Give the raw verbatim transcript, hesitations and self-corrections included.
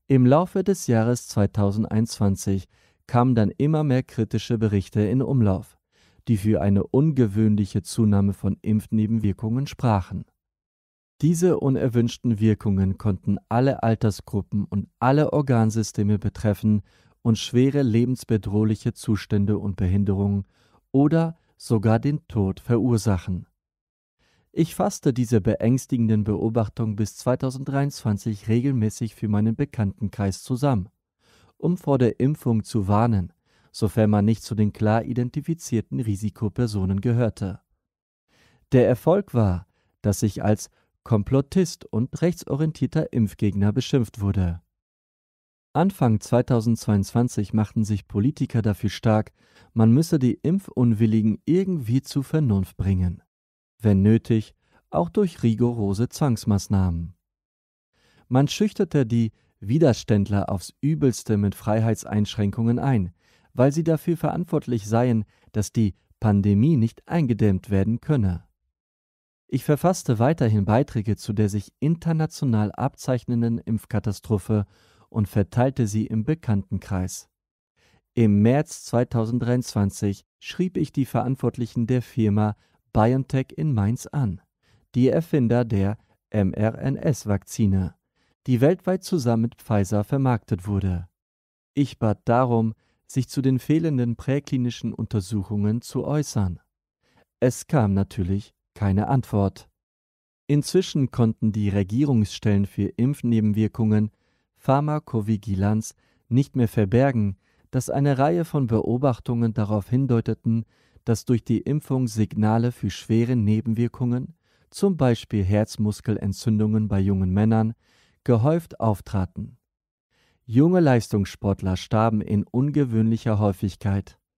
Im Laufe des Jahres zweitausendeinundzwanzig kamen dann immer mehr kritische Berichte in Umlauf, die für eine ungewöhnliche Zunahme von Impfnebenwirkungen sprachen. Diese unerwünschten Wirkungen konnten alle Altersgruppen und alle Organsysteme betreffen und schwere lebensbedrohliche Zustände und Behinderungen oder sogar den Tod verursachen. Ich fasste diese beängstigenden Beobachtungen bis zweitausenddreiundzwanzig regelmäßig für meinen Bekanntenkreis zusammen, um vor der Impfung zu warnen, sofern man nicht zu den klar identifizierten Risikopersonen gehörte. Der Erfolg war, dass ich als Komplottist und rechtsorientierter Impfgegner beschimpft wurde. Anfang zweitausendzweiundzwanzig machten sich Politiker dafür stark, man müsse die Impfunwilligen irgendwie zur Vernunft bringen. Wenn nötig, auch durch rigorose Zwangsmaßnahmen. Man schüchterte die Widerständler aufs Übelste mit Freiheitseinschränkungen ein, weil sie dafür verantwortlich seien, dass die Pandemie nicht eingedämmt werden könne. Ich verfasste weiterhin Beiträge zu der sich international abzeichnenden Impfkatastrophe und verteilte sie im Bekanntenkreis. Im März zweitausenddreiundzwanzig schrieb ich die Verantwortlichen der Firma BioNTech in Mainz an, die Erfinder der mRNA-Vakzine, die weltweit zusammen mit Pfizer vermarktet wurde. Ich bat darum, sich zu den fehlenden präklinischen Untersuchungen zu äußern. Es kam natürlich keine Antwort. Inzwischen konnten die Regierungsstellen für Impfnebenwirkungen, Pharmakovigilanz, nicht mehr verbergen, dass eine Reihe von Beobachtungen darauf hindeuteten, dass durch die Impfung Signale für schwere Nebenwirkungen, zum Beispiel Herzmuskelentzündungen bei jungen Männern, gehäuft auftraten. Junge Leistungssportler starben in ungewöhnlicher Häufigkeit.